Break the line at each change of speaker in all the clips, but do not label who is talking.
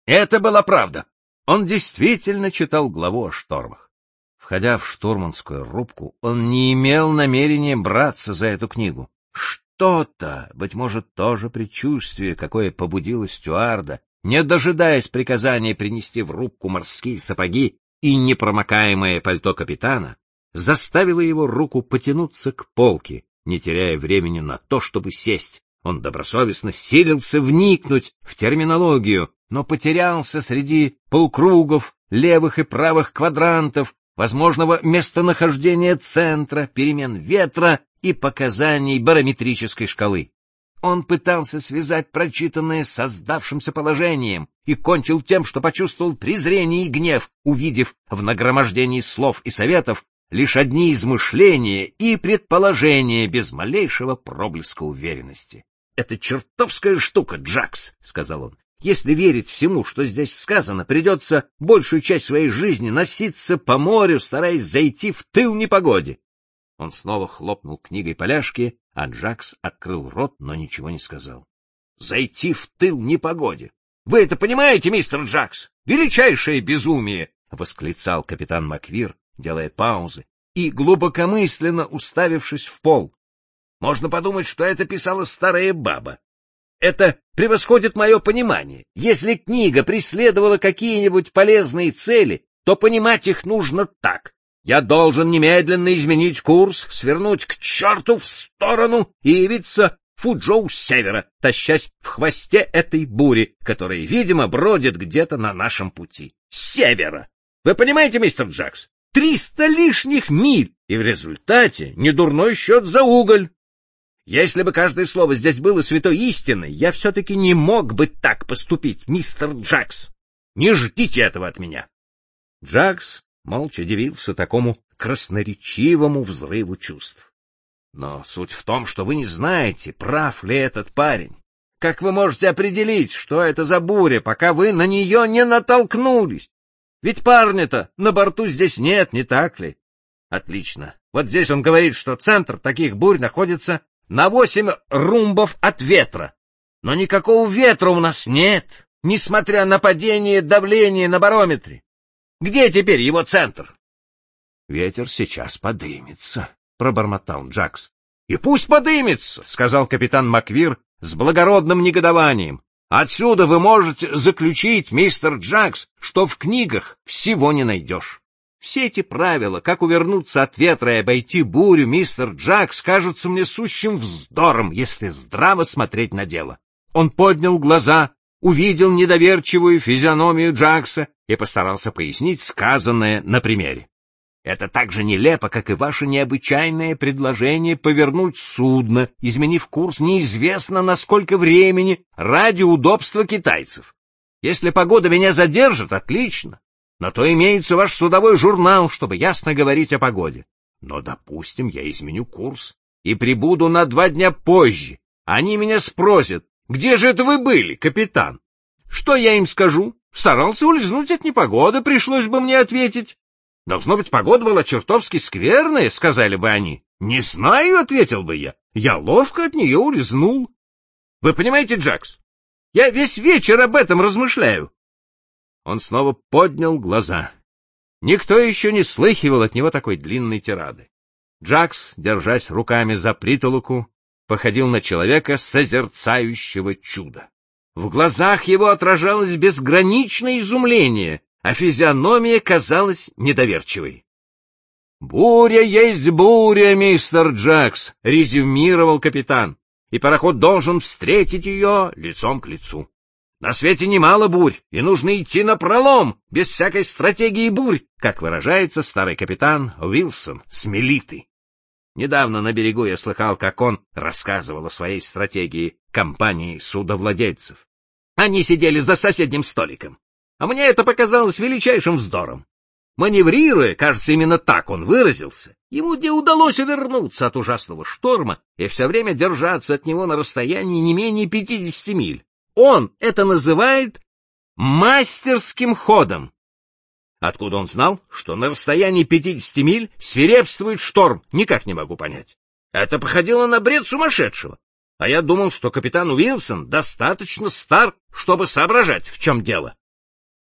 Это была правда. Он действительно читал главу о штормах. Входя в штурманскую рубку, он не имел намерения браться за эту книгу. Что-то, быть может, тоже предчувствие, какое побудило стюарда, не дожидаясь приказания принести в рубку морские сапоги и непромокаемое пальто капитана, заставило его руку потянуться к полке, не теряя времени на то, чтобы сесть. Он добросовестно силился вникнуть в терминологию, но потерялся среди полукругов, левых и правых квадрантов, возможного местонахождения центра, перемен ветра и показаний барометрической шкалы. Он пытался связать прочитанное с создавшимся положением и кончил тем, что почувствовал презрение и гнев, увидев в нагромождении слов и советов лишь одни измышления и предположения без малейшего проблеска уверенности. — Это чертовская штука, Джакс, — сказал он. — Если верить всему, что здесь сказано, придется большую часть своей жизни носиться по морю, стараясь зайти в тыл непогоде. Он снова хлопнул книгой поляшки, а Джакс открыл рот, но ничего не сказал. — Зайти в тыл непогоде! Вы это понимаете, мистер Джакс? Величайшее безумие! — восклицал капитан Маквир, делая паузы и глубокомысленно уставившись в пол. Можно подумать, что это писала старая баба. Это превосходит мое понимание. Если книга преследовала какие-нибудь полезные цели, то понимать их нужно так. Я должен немедленно изменить курс, свернуть к черту в сторону и явиться Фуджоу с севера, тащась в хвосте этой бури, которая, видимо, бродит где-то на нашем пути. С севера! Вы понимаете, мистер Джакс? 300 лишних миль, и в результате недурной счет за уголь. Если бы каждое слово здесь было святой истиной, я все-таки не мог бы так поступить, мистер Джакс. Не ждите этого от меня. Джакс молча дивился такому красноречивому взрыву чувств. Но суть в том, что вы не знаете, прав ли этот парень. Как вы можете определить, что это за буря, пока вы на нее не натолкнулись? Ведь парня-то на борту здесь нет, не так ли? Отлично. Вот здесь он говорит, что центр таких бурь находится на 8 румбов от ветра. Но никакого ветра у нас нет, несмотря на падение давления на барометре. Где теперь его центр? — Ветер сейчас подымется, — пробормотал Джакс. — И пусть подымется, — сказал капитан Маквир с благородным негодованием. — Отсюда вы можете заключить, мистер Джакс, что в книгах всего не найдешь. Все эти правила, как увернуться от ветра и обойти бурю, мистер Джакс, кажутся мне сущим вздором, если здраво смотреть на дело. Он поднял глаза, увидел недоверчивую физиономию Джакса и постарался пояснить сказанное на примере. Это так же нелепо, как и ваше необычайное предложение повернуть судно, изменив курс неизвестно на сколько времени, ради удобства китайцев. Если погода меня задержит, отлично. На то имеется ваш судовой журнал, чтобы ясно говорить о погоде. Но, допустим, я изменю курс и прибуду на 2 дня позже. Они меня спросят, где же это вы были, капитан? Что я им скажу? Старался улизнуть от непогоды, пришлось бы мне ответить. Должно быть, погода была чертовски скверная, сказали бы они. Не знаю, ответил бы я. Я ловко от нее улизнул. Вы понимаете, Джакс? Я весь вечер об этом размышляю. Он снова поднял глаза. Никто еще не слыхивал от него такой длинной тирады. Джакс, держась руками за притолоку, походил на человека, созерцающего чудо. В глазах его отражалось безграничное изумление, а физиономия казалась недоверчивой. — Буря есть буря, мистер Джакс, — резюмировал капитан, — и пароход должен встретить ее лицом к лицу. На свете немало бурь, и нужно идти напролом, без всякой стратегии бурь, как выражается старый капитан Уилсон с Мелиты. Недавно на берегу я слыхал, как он рассказывал о своей стратегии компании судовладельцев. Они сидели за соседним столиком, а мне это показалось величайшим вздором. Маневрируя, кажется, именно так он выразился, ему не удалось увернуться от ужасного шторма и все время держаться от него на расстоянии не менее 50 миль. Он это называет мастерским ходом. Откуда он знал, что на расстоянии 50 миль свирепствует шторм, никак не могу понять. Это походило на бред сумасшедшего. А я думал, что капитан Уилсон достаточно стар, чтобы соображать, в чем дело.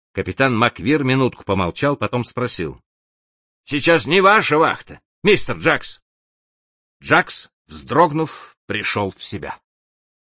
Капитан Маквир минутку помолчал, потом спросил. — Сейчас не ваша вахта, мистер Джакс. Джакс, вздрогнув, пришел в себя.